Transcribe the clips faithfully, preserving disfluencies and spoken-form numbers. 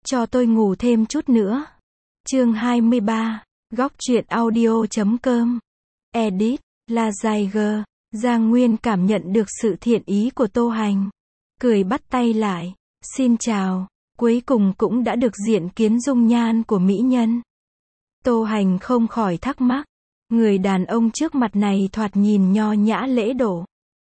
cho tôi ngủ thêm chút nữa. Chương hai mươi ba, góc truyện audio chấm com. Edit, La Giger. Giang Nguyên cảm nhận được sự thiện ý của Tô Hành. Cười bắt tay lại. Xin chào. Cuối cùng cũng đã được diện kiến dung nhan của mỹ nhân. Tô Hành không khỏi thắc mắc. Người đàn ông trước mặt này thoạt nhìn nho nhã lễ độ.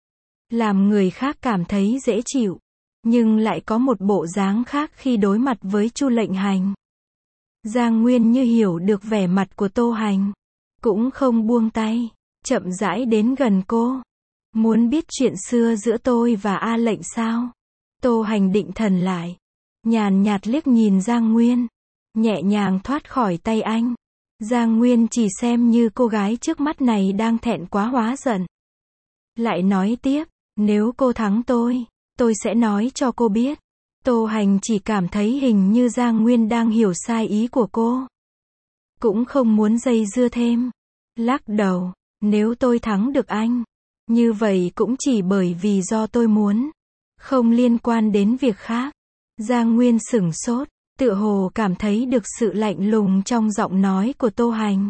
Làm người khác cảm thấy dễ chịu. Nhưng lại có một bộ dáng khác khi đối mặt với Chu Lệnh Hành. Giang Nguyên như hiểu được vẻ mặt của Tô Hành. Cũng không buông tay. Chậm rãi đến gần cô. Muốn biết chuyện xưa giữa tôi và A Lệnh sao? Tô Hành định thần lại. Nhàn nhạt liếc nhìn Giang Nguyên. Nhẹ nhàng thoát khỏi tay anh. Giang Nguyên chỉ xem như cô gái trước mắt này đang thẹn quá hóa giận. Lại nói tiếp, nếu cô thắng tôi, tôi sẽ nói cho cô biết. Tô Hành chỉ cảm thấy hình như Giang Nguyên đang hiểu sai ý của cô. Cũng không muốn dây dưa thêm. Lắc đầu, nếu tôi thắng được anh, như vậy cũng chỉ bởi vì do tôi muốn. Không liên quan đến việc khác. Giang Nguyên sửng sốt, tựa hồ cảm thấy được sự lạnh lùng trong giọng nói của Tô Hành.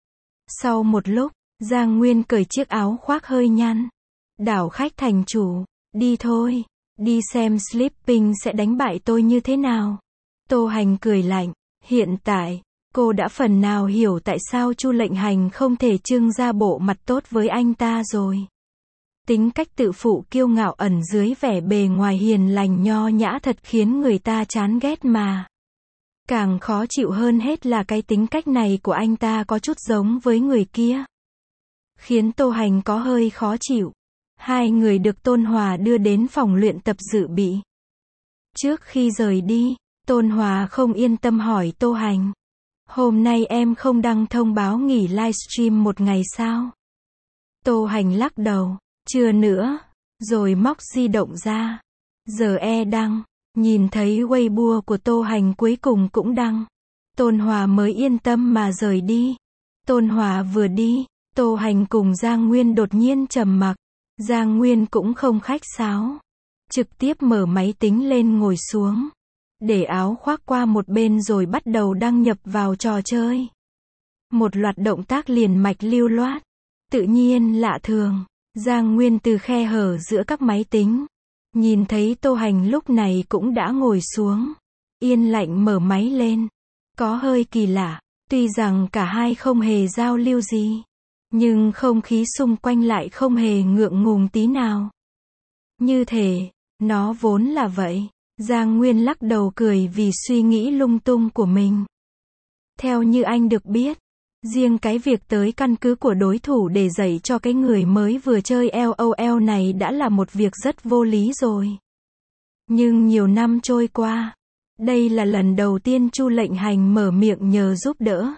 Sau một lúc, Giang Nguyên cởi chiếc áo khoác hơi nhăn. Đảo khách thành chủ, đi thôi, đi xem Sleeping sẽ đánh bại tôi như thế nào. Tô Hành cười lạnh, hiện tại, cô đã phần nào hiểu tại sao Chu Lệnh Hành không thể trưng ra bộ mặt tốt với anh ta rồi. Tính cách tự phụ kiêu ngạo ẩn dưới vẻ bề ngoài hiền lành nho nhã thật khiến người ta chán ghét mà. Càng khó chịu hơn hết là cái tính cách này của anh ta có chút giống với người kia. Khiến Tô Hành có hơi khó chịu. Hai người được Tôn Hòa đưa đến phòng luyện tập dự bị. Trước khi rời đi, Tôn Hòa không yên tâm hỏi Tô Hành. Hôm nay em không đăng thông báo nghỉ livestream một ngày sao? Tô Hành lắc đầu. Chưa nữa. Rồi móc di động ra. Giờ e đăng. Nhìn thấy Weibo của Tô Hành cuối cùng cũng đăng. Tôn Hòa mới yên tâm mà rời đi. Tôn Hòa vừa đi, Tô Hành cùng Giang Nguyên đột nhiên trầm mặc. Giang Nguyên cũng không khách sáo. Trực tiếp mở máy tính lên ngồi xuống. Để áo khoác qua một bên rồi bắt đầu đăng nhập vào trò chơi. Một loạt động tác liền mạch lưu loát. Tự nhiên lạ thường. Giang Nguyên từ khe hở giữa các máy tính. Nhìn thấy Tô Hành lúc này cũng đã ngồi xuống. Yên lặng mở máy lên. Có hơi kỳ lạ. Tuy rằng cả hai không hề giao lưu gì. Nhưng không khí xung quanh lại không hề ngượng ngùng tí nào. Như thể, nó vốn là vậy. Giang Nguyên lắc đầu cười vì suy nghĩ lung tung của mình. Theo như anh được biết, riêng cái việc tới căn cứ của đối thủ để dạy cho cái người mới vừa chơi LOL này đã là một việc rất vô lý rồi. Nhưng nhiều năm trôi qua, đây là lần đầu tiên Chu Lệnh Hành mở miệng nhờ giúp đỡ.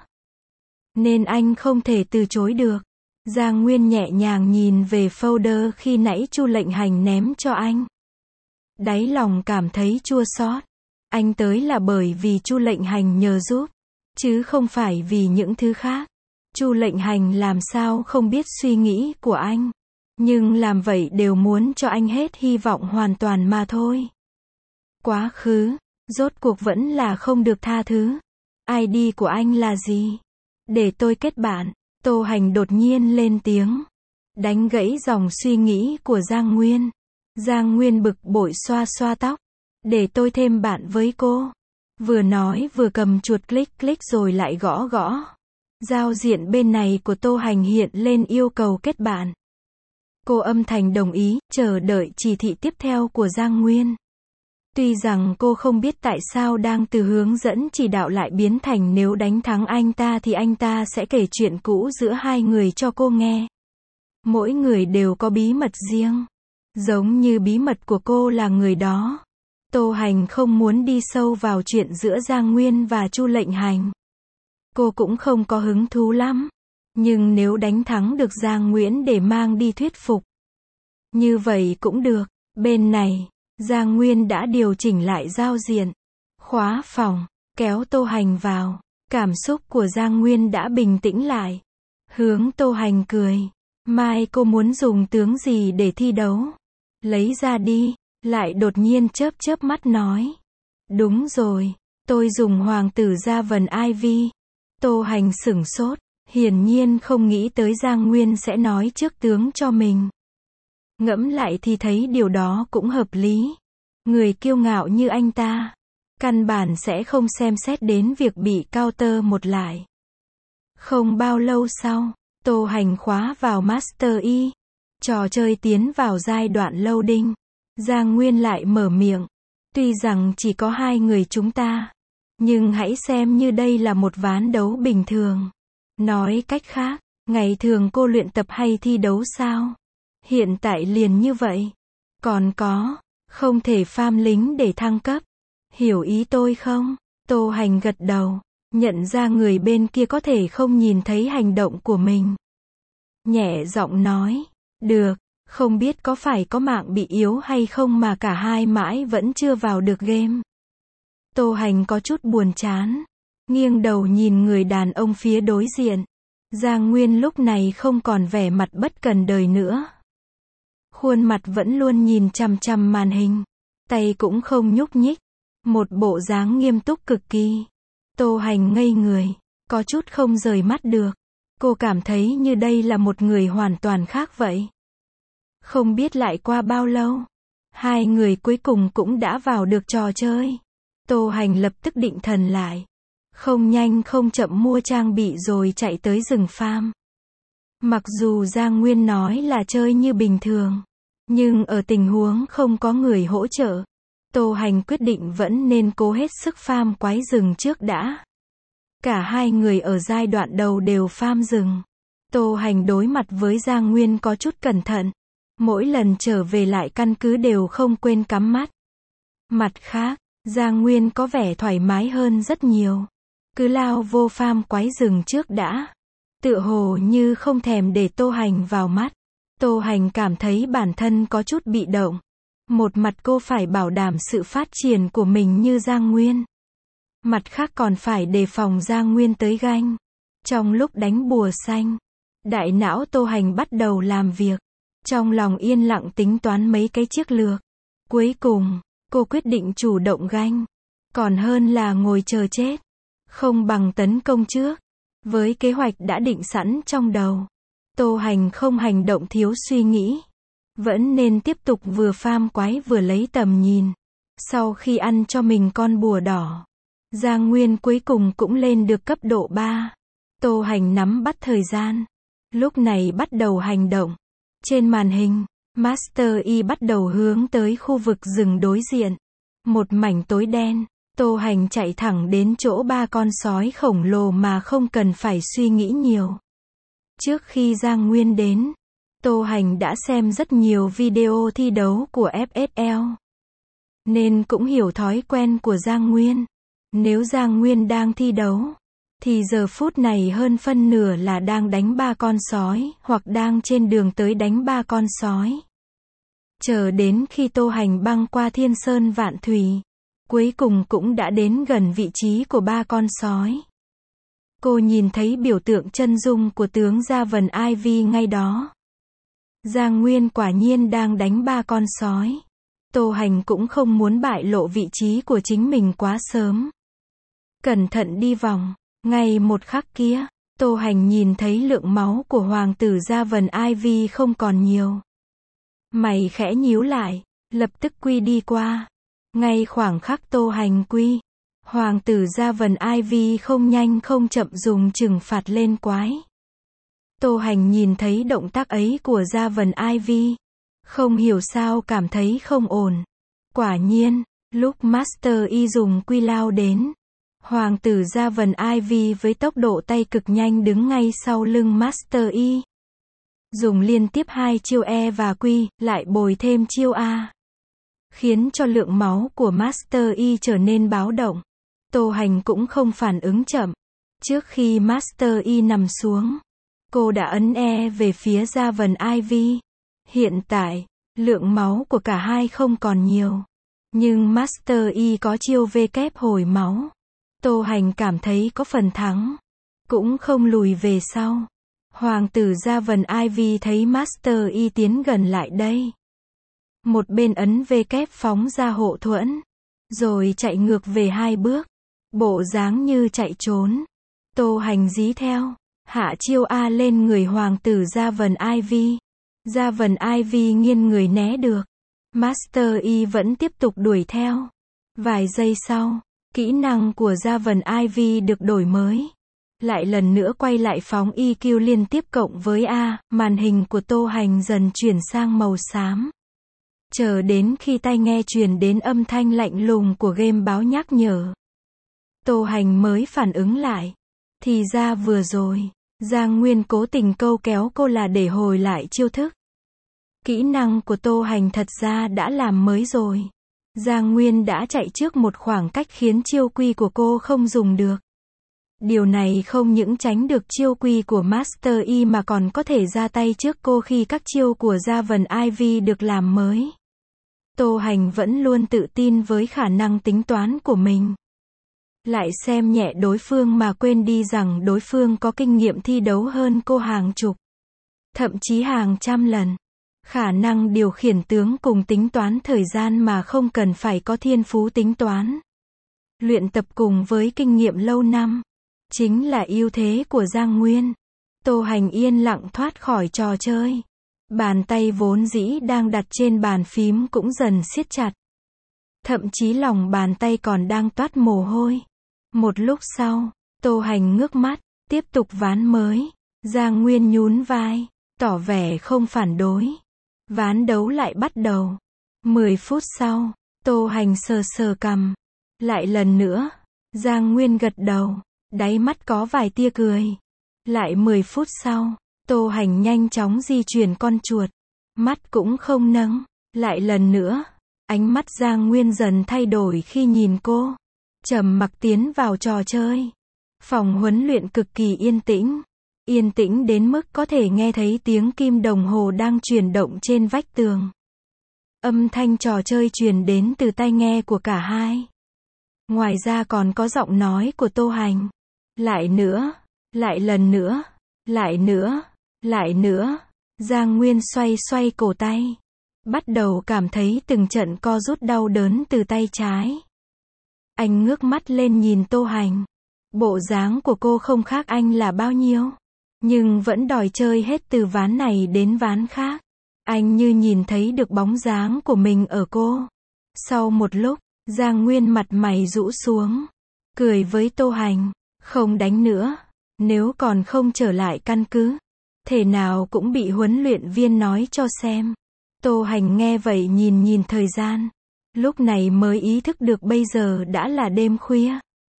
Nên anh không thể từ chối được. Giang Nguyên nhẹ nhàng nhìn về folder khi nãy Chu Lệnh Hành ném cho anh. Đáy lòng cảm thấy chua xót. Anh tới là bởi vì Chu Lệnh Hành nhờ giúp, chứ không phải vì những thứ khác. Chu Lệnh Hành làm sao không biết suy nghĩ của anh. Nhưng làm vậy đều muốn cho anh hết hy vọng hoàn toàn mà thôi. Quá khứ, rốt cuộc vẫn là không được tha thứ. i đê của anh là gì? Để tôi kết bạn. Tô Hành đột nhiên lên tiếng. Đánh gãy dòng suy nghĩ của Giang Nguyên. Giang Nguyên bực bội xoa xoa tóc. Để tôi thêm bạn với cô. Vừa nói vừa cầm chuột click click rồi lại gõ gõ. Giao diện bên này của Tô Hành hiện lên yêu cầu kết bạn. Cô âm thầm đồng ý, chờ đợi chỉ thị tiếp theo của Giang Nguyên. Tuy rằng cô không biết tại sao đang từ hướng dẫn chỉ đạo lại biến thành nếu đánh thắng anh ta thì anh ta sẽ kể chuyện cũ giữa hai người cho cô nghe. Mỗi người đều có bí mật riêng. Giống như bí mật của cô là người đó. Tô Hành không muốn đi sâu vào chuyện giữa Giang Nguyên và Chu Lệnh Hành. Cô cũng không có hứng thú lắm. Nhưng nếu đánh thắng được Giang Nguyễn để mang đi thuyết phục, như vậy cũng được. Bên này, Giang Nguyên đã điều chỉnh lại giao diện. Khóa phòng, kéo Tô Hành vào. Cảm xúc của Giang Nguyên đã bình tĩnh lại. Hướng Tô Hành cười. Mai cô muốn dùng tướng gì để thi đấu? Lấy ra đi. Lại đột nhiên chớp chớp mắt nói. Đúng rồi, Tôi dùng hoàng tử Gia Vần Ivy. Tô Hành sửng sốt, hiển nhiên không nghĩ tới Giang Nguyên sẽ nói trước tướng cho mình. Ngẫm lại thì thấy điều đó cũng hợp lý. Người kiêu ngạo như anh ta, căn bản sẽ không xem xét đến việc bị counter một lại. Không bao lâu sau, Tô Hành khóa vào Master Yi. Trò chơi tiến vào giai đoạn loading. Giang Nguyên lại mở miệng. Tuy rằng chỉ có hai người chúng ta, nhưng hãy xem như đây là một ván đấu bình thường. Nói cách khác, ngày thường cô luyện tập hay thi đấu sao? Hiện tại liền như vậy. Còn có, không thể farm lính để thăng cấp. Hiểu ý tôi không? Tô Hành gật đầu, nhận ra người bên kia có thể không nhìn thấy hành động của mình. Nhẹ giọng nói, được, không biết có phải có mạng bị yếu hay không mà cả hai mãi vẫn chưa vào được game. Tô Hành có chút buồn chán, nghiêng đầu nhìn người đàn ông phía đối diện. Giang Nguyên lúc này không còn vẻ mặt bất cần đời nữa. Khuôn mặt vẫn luôn nhìn chằm chằm màn hình, tay cũng không nhúc nhích, một bộ dáng nghiêm túc cực kỳ. Tô Hành ngây người, có chút không rời mắt được. Cô cảm thấy như đây là một người hoàn toàn khác vậy. Không biết lại qua bao lâu, hai người cuối cùng cũng đã vào được trò chơi. Tô Hành lập tức định thần lại, không nhanh không chậm mua trang bị rồi chạy tới rừng farm. Mặc dù Giang Nguyên nói là chơi như bình thường, nhưng ở tình huống không có người hỗ trợ, Tô Hành quyết định vẫn nên cố hết sức farm quái rừng trước đã. Cả hai người ở giai đoạn đầu đều farm rừng. Tô Hành đối mặt với Giang Nguyên có chút cẩn thận. Mỗi lần trở về lại căn cứ đều không quên cắm mắt. Mặt khác, Giang Nguyên có vẻ thoải mái hơn rất nhiều. Cứ lao vô farm quái rừng trước đã. Tựa hồ như không thèm để Tô Hành vào mắt. Tô Hành cảm thấy bản thân có chút bị động. Một mặt cô phải bảo đảm sự phát triển của mình như Giang Nguyên. Mặt khác còn phải đề phòng Giang Nguyên tới ganh. Trong lúc đánh bùa xanh, đại não Tô Hành bắt đầu làm việc. Trong lòng yên lặng tính toán mấy cái chiến lược. Cuối cùng, cô quyết định chủ động ganh. Còn hơn là ngồi chờ chết. Không bằng tấn công trước. Với kế hoạch đã định sẵn trong đầu, Tô Hành không hành động thiếu suy nghĩ. Vẫn nên tiếp tục vừa farm quái vừa lấy tầm nhìn. Sau khi ăn cho mình con bùa đỏ, Giang Nguyên cuối cùng cũng lên được cấp độ ba. Tô Hành nắm bắt thời gian. Lúc này bắt đầu hành động. Trên màn hình, Master Yi bắt đầu hướng tới khu vực rừng đối diện. Một mảnh tối đen. Tô Hành chạy thẳng đến chỗ ba con sói khổng lồ mà không cần phải suy nghĩ nhiều. Trước khi Giang Nguyên đến, Tô Hành đã xem rất nhiều video thi đấu của ép ét lờ. Nên cũng hiểu thói quen của Giang Nguyên. Nếu Giang Nguyên đang thi đấu, thì giờ phút này hơn phân nửa là đang đánh ba con sói, hoặc đang trên đường tới đánh ba con sói. Chờ đến khi Tô Hành băng qua thiên sơn vạn thủy, cuối cùng cũng đã đến gần vị trí của ba con sói. Cô nhìn thấy biểu tượng chân dung của tướng Gia Vần Ivy ngay đó. Giang Nguyên quả nhiên đang đánh ba con sói. Tô Hành cũng không muốn bại lộ vị trí của chính mình quá sớm. Cẩn thận đi vòng. Ngay một khắc kia, Tô Hành nhìn thấy lượng máu của hoàng tử Gia Vần Ivy không còn nhiều. Mày khẽ nhíu lại, lập tức quy đi qua. Ngay khoảng khắc Tô Hành quy, hoàng tử Gia Vần Ivy không nhanh không chậm dùng trừng phạt lên quái. Tô Hành nhìn thấy động tác ấy của Gia Vần Ivy, không hiểu sao cảm thấy không ổn. Quả nhiên, lúc Master Yi dùng quy lao đến, hoàng tử Gia Vần Ivy với tốc độ tay cực nhanh đứng ngay sau lưng Master Yi. Dùng liên tiếp hai chiêu E và Q, lại bồi thêm chiêu A. Khiến cho lượng máu của Master Yi trở nên báo động. Tô Hành cũng không phản ứng chậm. Trước khi Master Yi nằm xuống, cô đã ấn E về phía Gia Vần Ivy. Hiện tại, lượng máu của cả hai không còn nhiều. Nhưng Master Yi có chiêu V kép hồi máu. Tô Hành cảm thấy có phần thắng. Cũng không lùi về sau. Hoàng tử Gia Vần Ivy thấy Master Yi tiến gần lại đây. Một bên ấn V kép phóng ra hộ thuẫn. Rồi chạy ngược về hai bước. bộ dáng như chạy trốn. Tô Hành dí theo, hạ chiêu A lên người hoàng tử Gia Vần Ivy. Gia Vần Ivy nghiêng người né được. Master Y vẫn tiếp tục đuổi theo. Vài giây sau, kỹ năng của Gia Vần Ivy được đổi mới. Lại lần nữa quay lại phóng i kiu liên tiếp cộng với A, màn hình của Tô Hành dần chuyển sang màu xám. Chờ đến khi tai nghe truyền đến âm thanh lạnh lùng của game báo nhắc nhở. Tô Hành mới phản ứng lại. Thì ra vừa rồi, Giang Nguyên cố tình câu kéo cô là để hồi lại chiêu thức. Kỹ năng của Tô Hành thật ra đã làm mới rồi. Giang Nguyên đã chạy trước một khoảng cách khiến chiêu quy của cô không dùng được. Điều này không những tránh được chiêu quy của Master Y mà còn có thể ra tay trước cô khi các chiêu của Gia Vần Ivy được làm mới. Tô Hành vẫn luôn tự tin với khả năng tính toán của mình. Lại xem nhẹ đối phương mà quên đi rằng đối phương có kinh nghiệm thi đấu hơn cô hàng chục, thậm chí hàng trăm lần. Khả năng điều khiển tướng cùng tính toán thời gian mà không cần phải có thiên phú tính toán. Luyện tập cùng với kinh nghiệm lâu năm, chính là ưu thế của Giang Nguyên. Tô Hành yên lặng thoát khỏi trò chơi. Bàn tay vốn dĩ đang đặt trên bàn phím cũng dần siết chặt. Thậm chí lòng bàn tay còn đang toát mồ hôi. Một lúc sau, Tô Hành ngước mắt, tiếp tục ván mới. Giang Nguyên nhún vai, tỏ vẻ không phản đối. Ván đấu lại bắt đầu. mười phút sau, Tô Hành sờ sờ cằm. Lại lần nữa, Giang Nguyên gật đầu, đáy mắt có vài tia cười. Lại mười phút sau, Tô Hành nhanh chóng di chuyển con chuột. Mắt cũng không nâng. Lại lần nữa, ánh mắt Giang Nguyên dần thay đổi khi nhìn cô. Trầm mặc tiến vào trò chơi. Phòng huấn luyện cực kỳ yên tĩnh. Yên tĩnh đến mức có thể nghe thấy tiếng kim đồng hồ đang chuyển động trên vách tường. Âm thanh trò chơi truyền đến từ tai nghe của cả hai. Ngoài ra còn có giọng nói của Tô Hành. Lại nữa, lại lần nữa, lại nữa, lại nữa. Giang Nguyên xoay xoay cổ tay. Bắt đầu cảm thấy từng trận co rút đau đớn từ tay trái. Anh ngước mắt lên nhìn Tô Hành. Bộ dáng của cô không khác anh là bao nhiêu. Nhưng vẫn đòi chơi hết từ ván này đến ván khác. Anh như nhìn thấy được bóng dáng của mình ở cô. Sau một lúc, Giang Nguyên mặt mày rũ xuống. Cười với Tô Hành. Không đánh nữa. Nếu còn không trở lại căn cứ, thể nào cũng bị huấn luyện viên nói cho xem. Tô Hành nghe vậy nhìn nhìn thời gian. Lúc này mới ý thức được bây giờ đã là đêm khuya.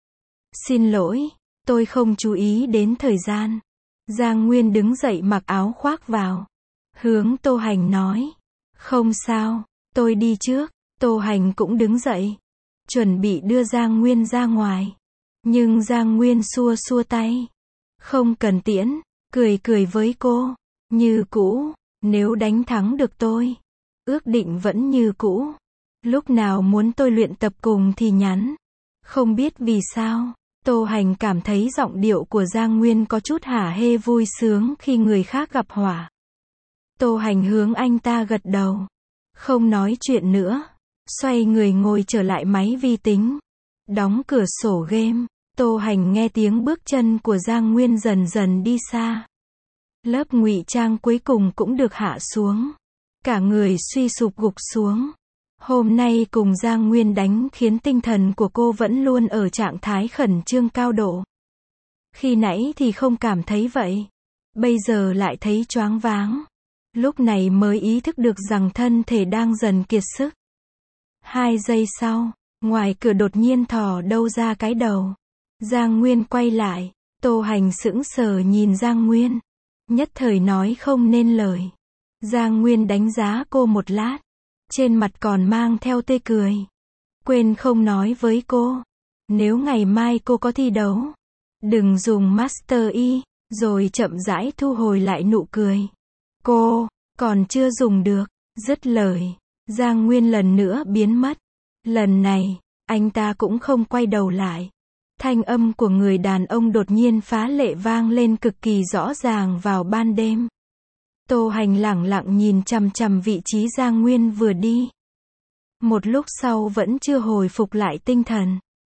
Xin lỗi, tôi không chú ý đến thời gian. Giang Nguyên đứng dậy mặc áo khoác vào. Hướng Tô Hành nói. Không sao, tôi đi trước. Tô Hành cũng đứng dậy. Chuẩn bị đưa Giang Nguyên ra ngoài. Nhưng Giang Nguyên xua xua tay. Không cần tiễn, cười cười với cô. Như cũ, nếu đánh thắng được tôi. Ước định vẫn như cũ. Lúc nào muốn tôi luyện tập cùng thì nhắn. Không biết vì sao, Tô Hành cảm thấy giọng điệu của Giang Nguyên có chút hả hê vui sướng khi người khác gặp họa. Tô Hành hướng anh ta gật đầu. Không nói chuyện nữa. Xoay người ngồi trở lại máy vi tính. Đóng cửa sổ game. Tô Hành nghe tiếng bước chân của Giang Nguyên dần dần đi xa. Lớp ngụy trang cuối cùng cũng được hạ xuống. Cả người suy sụp gục xuống. Hôm nay cùng Giang Nguyên đánh khiến tinh thần của cô vẫn luôn ở trạng thái khẩn trương cao độ. Khi nãy thì không cảm thấy vậy. Bây giờ lại thấy choáng váng. Lúc này mới ý thức được rằng thân thể đang dần kiệt sức. Hai giây sau, ngoài cửa đột nhiên thò đâu ra cái đầu. Giang Nguyên quay lại. Tô Hành sững sờ nhìn Giang Nguyên. Nhất thời nói không nên lời. Giang Nguyên đánh giá cô một lát. Trên mặt còn mang theo tươi cười. Quên không nói với cô. Nếu ngày mai cô có thi đấu, đừng dùng Master Y. Rồi chậm rãi thu hồi lại nụ cười. Cô, còn chưa dùng được. Dứt lời, Giang Nguyên lần nữa biến mất. Lần này, anh ta cũng không quay đầu lại. Thanh âm của người đàn ông đột nhiên phá lệ vang lên cực kỳ rõ ràng vào ban đêm. Tô Hành lẳng lặng nhìn chằm chằm vị trí Giang Nguyên vừa đi. Một lúc sau vẫn chưa hồi phục lại tinh thần.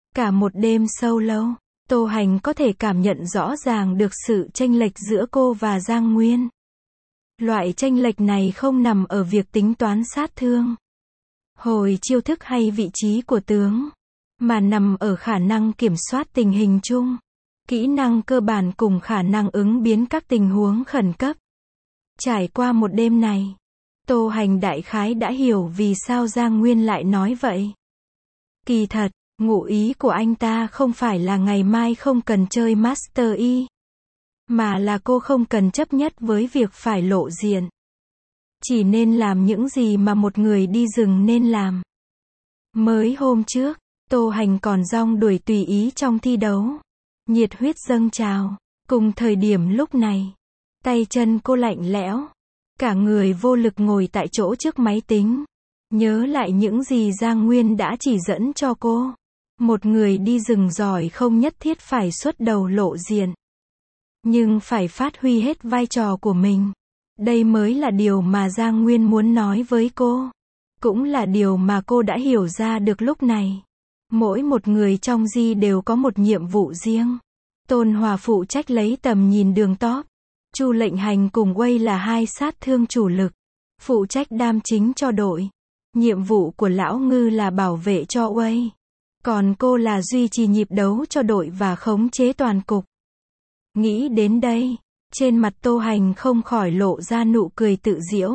Cả một đêm sâu lâu, Tô Hành có thể cảm nhận rõ ràng được sự chênh lệch giữa cô và Giang Nguyên. Loại chênh lệch này không nằm ở việc tính toán sát thương, hồi chiêu thức hay vị trí của tướng, mà nằm ở khả năng kiểm soát tình hình chung, kỹ năng cơ bản cùng khả năng ứng biến các tình huống khẩn cấp. Trải qua một đêm này, Tô Hành đại khái đã hiểu vì sao Giang Nguyên lại nói vậy. Kỳ thật, ngụ ý của anh ta không phải là ngày mai không cần chơi Master Y, mà là cô không cần chấp nhất với việc phải lộ diện. Chỉ nên làm những gì mà một người đi rừng nên làm. Mới hôm trước, Tô Hành còn rong đuổi tùy ý trong thi đấu. Nhiệt huyết dâng trào. Cùng thời điểm lúc này, tay chân cô lạnh lẽo. Cả người vô lực ngồi tại chỗ trước máy tính. Nhớ lại những gì Giang Nguyên đã chỉ dẫn cho cô. Một người đi rừng giỏi không nhất thiết phải xuất đầu lộ diện, nhưng phải phát huy hết vai trò của mình. Đây mới là điều mà Giang Nguyên muốn nói với cô. Cũng là điều mà cô đã hiểu ra được lúc này. Mỗi một người trong Di đều có một nhiệm vụ riêng. Tôn Hòa phụ trách lấy tầm nhìn đường top. Chu Lệnh Hành cùng Uây là hai sát thương chủ lực, phụ trách đam chính cho đội. Nhiệm vụ của Lão Ngư là bảo vệ cho Uây. Còn cô là duy trì nhịp đấu cho đội và khống chế toàn cục. Nghĩ đến đây, trên mặt Tô Hành không khỏi lộ ra nụ cười tự giễu.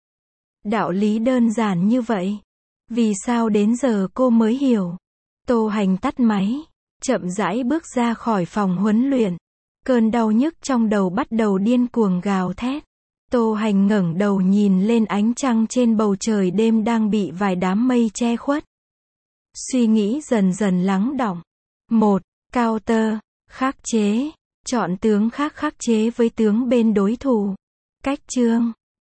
Đạo lý đơn giản như vậy. Vì sao đến giờ cô mới hiểu? Tô Hành tắt máy, chậm rãi bước ra khỏi phòng huấn luyện. Cơn đau nhức trong đầu bắt đầu điên cuồng gào thét. Tô Hành ngẩng đầu nhìn lên ánh trăng trên bầu trời đêm đang bị vài đám mây che khuất. Suy nghĩ dần dần lắng đọng. một. Counter, khắc chế. Chọn tướng khác khắc chế với tướng bên đối thủ. Cách chương